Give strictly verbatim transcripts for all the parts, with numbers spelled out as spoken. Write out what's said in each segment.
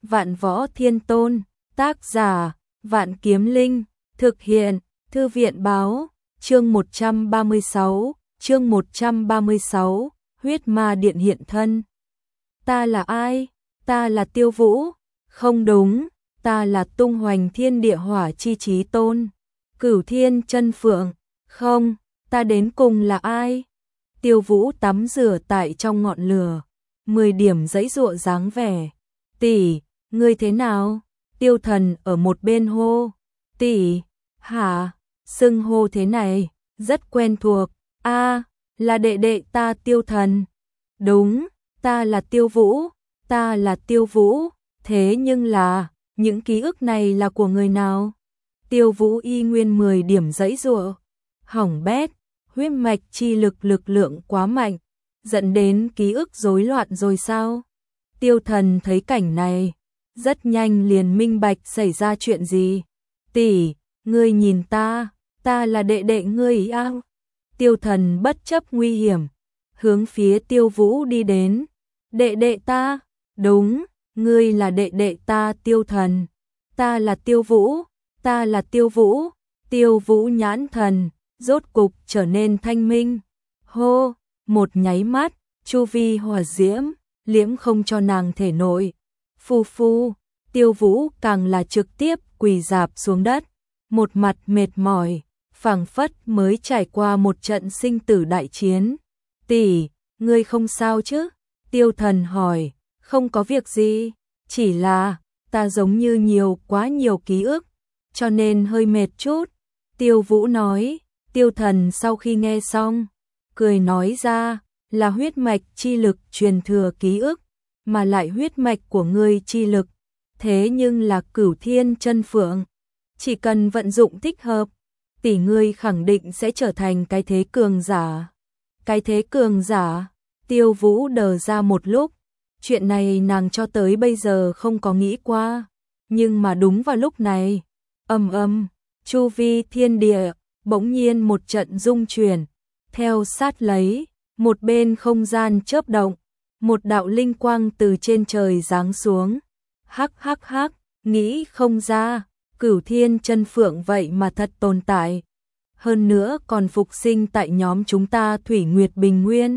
Vạn Võ Thiên Tôn, tác giả, Vạn Kiếm Linh, thực hiện, Thư viện báo, chương một trăm ba mươi sáu, chương một trăm ba mươi sáu, huyết ma điện hiện thân. Ta là ai? Ta là Tiêu Vũ. Không đúng, ta là tung hoành thiên địa hỏa chi chí tôn. Cửu Thiên Chân Phượng. Không, ta đến cùng là ai? Tiêu Vũ tắm rửa tại trong ngọn lửa, mười điểm giãy giụa dáng vẻ. Tỷ, ngươi thế nào? Tiêu Thần ở một bên hô. Tỷ, hả? Xưng hô thế này, rất quen thuộc. A, là đệ đệ ta Tiêu Thần. Đúng, ta là Tiêu Vũ, ta là Tiêu Vũ. Thế nhưng là, những ký ức này là của người nào? Tiêu Vũ y nguyên mười điểm giãy giụa. Hỏng bét, huyết mạch chi lực lực lượng quá mạnh, dẫn đến ký ức rối loạn rồi sao? Tiêu Thần thấy cảnh này, rất nhanh liền minh bạch xảy ra chuyện gì. Tỷ, ngươi nhìn ta, ta là đệ đệ ngươi à? Tiêu Thần bất chấp nguy hiểm, hướng phía Tiêu Vũ đi đến. Đệ đệ ta? Đúng, ngươi là đệ đệ ta Tiêu Thần. Ta là Tiêu Vũ, ta là Tiêu Vũ. Tiêu Vũ nhãn thần rốt cục trở nên thanh minh. Hô, một nháy mắt, chu vi hỏa diễm liễm không cho nàng thể nội. Phu phu, Tiêu Vũ càng là trực tiếp quỳ rạp xuống đất, một mặt mệt mỏi, phảng phất mới trải qua một trận sinh tử đại chiến. Tỷ, ngươi không sao chứ? Tiêu Thần hỏi. Không có việc gì, chỉ là ta giống như nhiều quá nhiều ký ức, cho nên hơi mệt chút. Tiêu Vũ nói. Tiêu Thần sau khi nghe xong, cười nói ra, là huyết mạch chi lực truyền thừa ký ức, mà lại huyết mạch của ngươi chi lực, thế nhưng là Cửu Thiên Chân Phượng. Chỉ cần vận dụng thích hợp, tỷ ngươi khẳng định sẽ trở thành cái thế cường giả. Cái thế cường giả? Tiêu Vũ đờ ra một lúc, chuyện này nàng cho tới bây giờ không có nghĩ qua, nhưng mà đúng vào lúc này, ầm ầm, chu vi thiên địa bỗng nhiên một trận rung chuyển, theo sát lấy, một bên không gian chớp động, một đạo linh quang từ trên trời giáng xuống. Hắc hắc hắc, nghĩ không ra, Cửu Thiên Chân Phượng vậy mà thật tồn tại. Hơn nữa còn phục sinh tại nhóm chúng ta Thủy Nguyệt Bình Nguyên.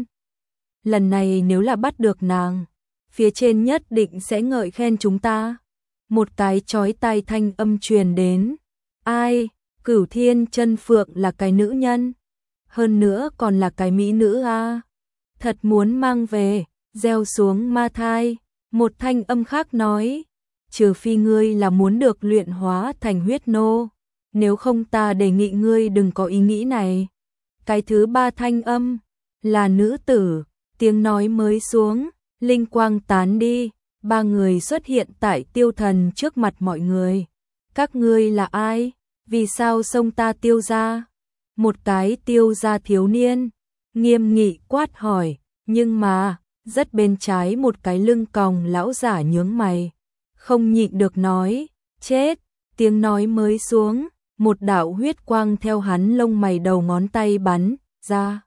Lần này nếu là bắt được nàng, phía trên nhất định sẽ ngợi khen chúng ta. Một cái chói tai thanh âm truyền đến. Ai? Cửu Thiên Chân Phượng là cái nữ nhân, hơn nữa còn là cái mỹ nữ a. À. Thật muốn mang về, gieo xuống ma thai. Một thanh âm khác nói, trừ phi ngươi là muốn được luyện hóa thành huyết nô, nếu không ta đề nghị ngươi đừng có ý nghĩ này. Cái thứ ba thanh âm là nữ tử, tiếng nói mới xuống, linh quang tán đi, ba người xuất hiện tại Tiêu Thần trước mặt mọi người. Các ngươi là ai? Vì sao xông ta Tiêu gia? Một cái Tiêu gia thiếu niên nghiêm nghị quát hỏi, nhưng mà rất bên trái một cái lưng còng lão giả nhướng mày, không nhịn được nói, chết. Tiếng nói mới xuống, một đạo huyết quang theo hắn lông mày đầu ngón tay bắn ra,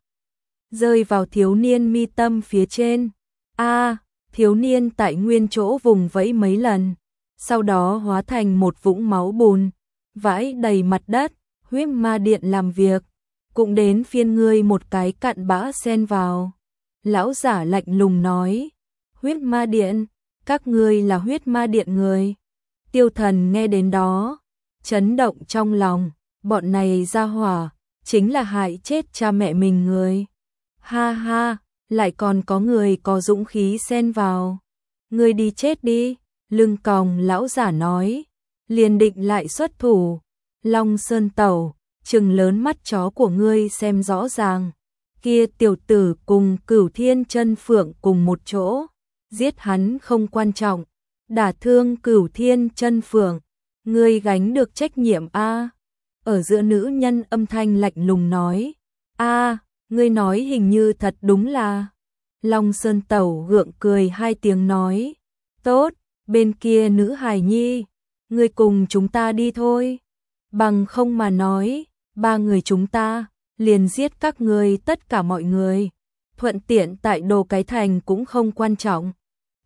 rơi vào thiếu niên mi tâm phía trên. A, thiếu niên tại nguyên chỗ vùng vẫy mấy lần, sau đó hóa thành một vũng máu bùn, vãi đầy mặt đất. Huyết ma điện làm việc, cũng đến phiên ngươi một cái cặn bã xen vào. Lão giả lạnh lùng nói. Huyết ma điện? Các ngươi là huyết ma điện người? Tiêu Thần nghe đến đó, chấn động trong lòng, bọn này ra hỏa, chính là hại chết cha mẹ mình người. Ha ha, lại còn có người có dũng khí xen vào. Ngươi đi chết đi, lưng còng lão giả nói, liền định lại xuất thủ. Long Sơn Tẩu, trừng lớn mắt chó của ngươi xem rõ ràng, kia tiểu tử cùng Cửu Thiên Chân Phượng cùng một chỗ, giết hắn không quan trọng, đả thương Cửu Thiên Chân Phượng, ngươi gánh được trách nhiệm a. Ở giữa nữ nhân âm thanh lạnh lùng nói, a, ngươi nói hình như thật đúng là. Long Sơn Tẩu gượng cười hai tiếng nói, tốt, bên kia nữ hài nhi, ngươi cùng chúng ta đi thôi. Bằng không mà nói, ba người chúng ta liền giết các ngươi tất cả mọi người, thuận tiện tại Đồ Cái Thành cũng không quan trọng.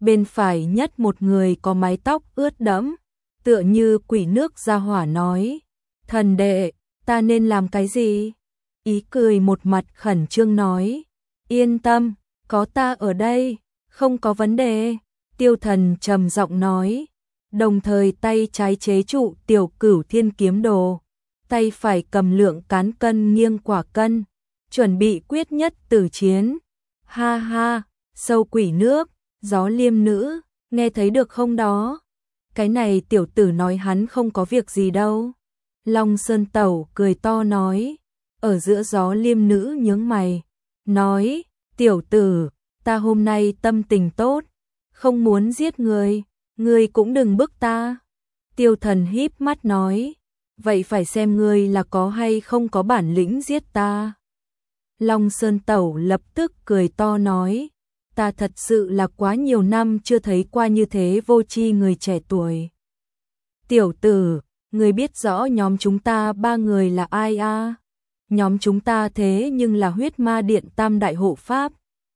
bên phải nhất một người có mái tóc ướt đẫm, tựa như quỷ nước ra hỏa nói, thần đệ, ta nên làm cái gì? Ý cười một mặt khẩn trương nói, yên tâm, có ta ở đây, không có vấn đề. Tiêu Thần trầm giọng nói, đồng thời tay trái chế trụ tiểu cửu thiên kiếm đồ, tay phải cầm lượng cán cân nghiêng quả cân, chuẩn bị quyết nhất tử chiến. Ha ha, sâu quỷ nước, gió liêm nữ, nghe thấy được không đó? Cái này tiểu tử nói hắn không có việc gì đâu. Long Sơn Tẩu cười to nói, ở giữa gió liêm nữ nhướng mày, nói, tiểu tử, ta hôm nay tâm tình tốt, không muốn giết người, ngươi cũng đừng bức ta. Tiêu Thần híp mắt nói, vậy phải xem ngươi là có hay không có bản lĩnh giết ta. Long Sơn Tẩu lập tức cười to nói, ta thật sự là quá nhiều năm chưa thấy qua như thế vô tri người trẻ tuổi. Tiểu tử, ngươi biết rõ nhóm chúng ta ba người là ai à? Nhóm chúng ta thế nhưng là huyết ma điện tam đại hộ pháp.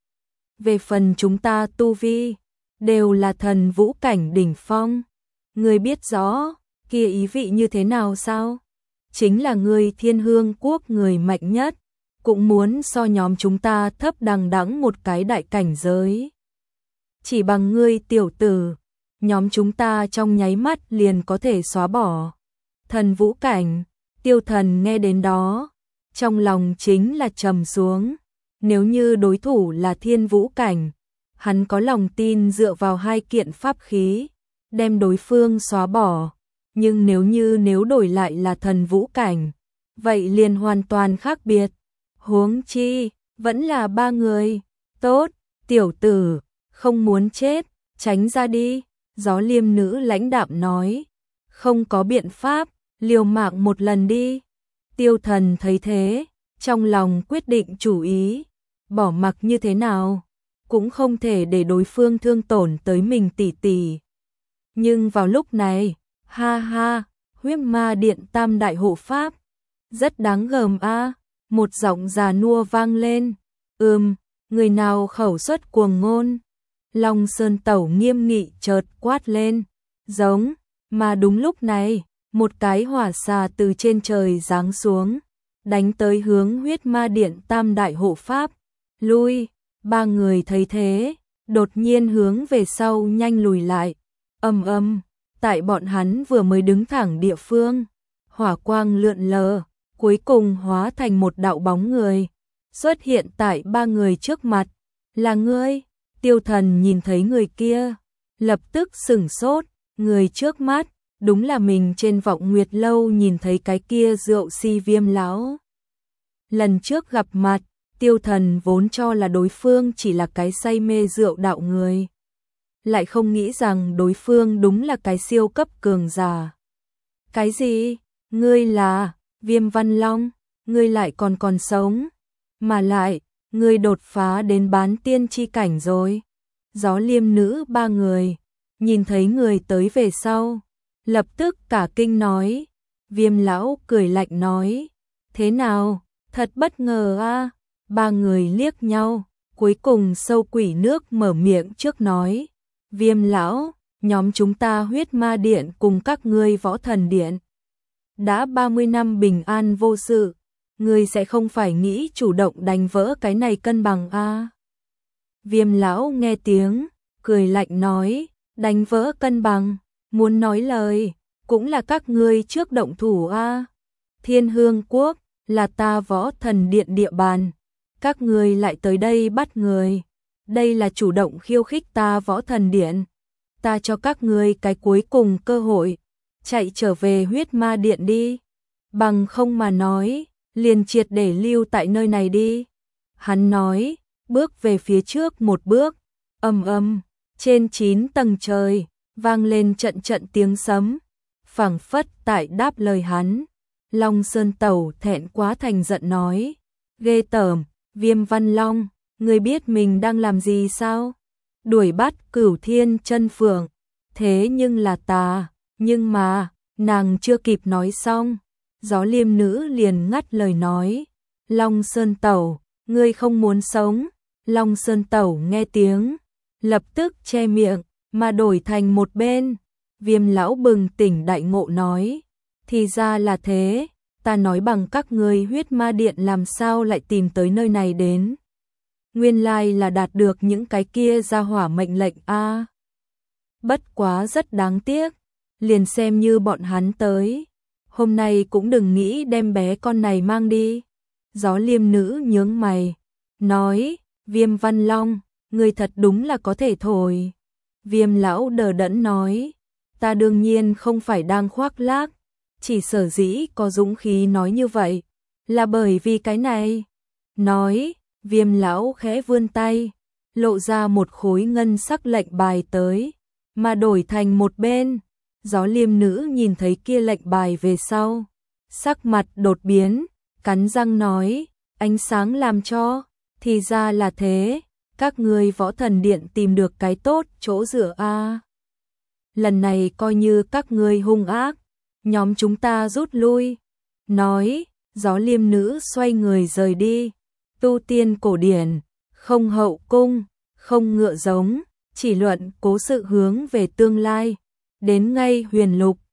Về phần chúng ta tu vi, đều là thần vũ cảnh đỉnh phong. Ngươi biết rõ, kia ý vị như thế nào sao? Chính là ngươi Thiên Hương quốc người mạnh nhất, cũng muốn so nhóm chúng ta thấp đằng đẵng một cái đại cảnh giới. Chỉ bằng ngươi tiểu tử, nhóm chúng ta trong nháy mắt liền có thể xóa bỏ. Thần vũ cảnh, Tiêu Thần nghe đến đó, trong lòng chính là trầm xuống. Nếu như đối thủ là thiên vũ cảnh, hắn có lòng tin dựa vào hai kiện pháp khí, đem đối phương xóa bỏ. Nhưng nếu như nếu đổi lại là thần vũ cảnh, vậy liền hoàn toàn khác biệt. Huống chi, vẫn là ba người. Tốt, tiểu tử, không muốn chết, tránh ra đi. Gió liêm nữ lãnh đạm nói, không có biện pháp, liều mạng một lần đi. Tiêu Thần thấy thế, trong lòng quyết định chủ ý, bỏ mặc như thế nào, cũng không thể để đối phương thương tổn tới mình tỷ tỷ. Nhưng vào lúc này, ha ha, huyết ma điện tam đại hộ pháp, rất đáng gờm a. Một giọng già nua vang lên, ừm, người nào khẩu xuất cuồng ngôn. Long Sơn Tẩu nghiêm nghị chợt quát lên, giống, mà đúng lúc này, một cái hỏa xà từ trên trời giáng xuống, đánh tới hướng huyết ma điện tam đại hộ pháp. Lui, ba người thấy thế, đột nhiên hướng về sau nhanh lùi lại. Ầm ầm, tại bọn hắn vừa mới đứng thẳng địa phương, hỏa quang lượn lờ, cuối cùng hóa thành một đạo bóng người, xuất hiện tại ba người trước mặt. Là ngươi? Tiêu Thần nhìn thấy người kia, lập tức sửng sốt, người trước mắt, đúng là mình trên Vọng Nguyệt lâu nhìn thấy cái kia rượu si Viêm lão. Lần trước gặp mặt, Tiêu Thần vốn cho là đối phương chỉ là cái say mê rượu đạo người, lại không nghĩ rằng đối phương đúng là cái siêu cấp cường giả. Cái gì? Ngươi là Viêm Văn Long? Ngươi lại còn còn sống? Mà lại, ngươi đột phá đến bán tiên chi cảnh rồi. Gió liêm nữ ba người, nhìn thấy người tới về sau, lập tức cả kinh nói. Viêm lão cười lạnh nói, thế nào, thật bất ngờ a. Ba người liếc nhau, cuối cùng sâu quỷ nước mở miệng trước nói, Viêm lão, nhóm chúng ta huyết ma điện cùng các ngươi võ thần điện đã ba mươi năm bình an vô sự, ngươi sẽ không phải nghĩ chủ động đánh vỡ cái này cân bằng a. Viêm lão nghe tiếng, cười lạnh nói, đánh vỡ cân bằng, muốn nói lời, cũng là các ngươi trước động thủ a. Thiên Hương quốc là ta võ thần điện địa bàn, các ngươi lại tới đây bắt người, đây là chủ động khiêu khích ta võ thần điện. Ta cho các ngươi cái cuối cùng cơ hội, chạy trở về huyết ma điện đi, bằng không mà nói, liền triệt để lưu tại nơi này đi. Hắn nói, bước về phía trước một bước, ầm ầm, trên chín tầng trời, vang lên trận trận tiếng sấm, phảng phất tại đáp lời hắn. Long Sơn Tẩu thẹn quá thành giận nói, ghê tởm, Viêm Văn Long, ngươi biết mình đang làm gì sao? Đuổi bắt Cửu Thiên Chân Phượng, thế nhưng là ta, nhưng mà, nàng chưa kịp nói xong, gió liêm nữ liền ngắt lời nói, Long Sơn Tẩu, ngươi không muốn sống. Long Sơn Tẩu nghe tiếng, lập tức che miệng, mà đổi thành một bên. Viêm lão bừng tỉnh đại ngộ nói, thì ra là thế, ta nói bằng các ngươi huyết ma điện làm sao lại tìm tới nơi này đến. Nguyên lai là đạt được những cái kia ra hỏa mệnh lệnh a. Bất quá rất đáng tiếc, liền xem như bọn hắn tới, hôm nay cũng đừng nghĩ đem bé con này mang đi. Gió Liêm nữ nhướng mày, nói, Viêm Văn Long, ngươi thật đúng là có thể thổi. Viêm lão đờ đẫn nói, ta đương nhiên không phải đang khoác lác, chỉ sở dĩ có dũng khí nói như vậy, là bởi vì cái này. Nói, Viêm lão khẽ vươn tay, lộ ra một khối ngân sắc lệnh bài tới, mà đổi thành một bên. Gió Liêm nữ nhìn thấy kia lệnh bài về sau, sắc mặt đột biến, cắn răng nói, ánh sáng làm cho, thì ra là thế, các ngươi Võ Thần Điện tìm được cái tốt chỗ dựa a. Lần này coi như các ngươi hung ác, nhóm chúng ta rút lui. Nói, Gió Liêm nữ xoay người rời đi. Tu tiên cổ điển, không hậu cung, không ngựa giống, chỉ luận cố sự hướng về tương lai. Đến ngay huyền lục,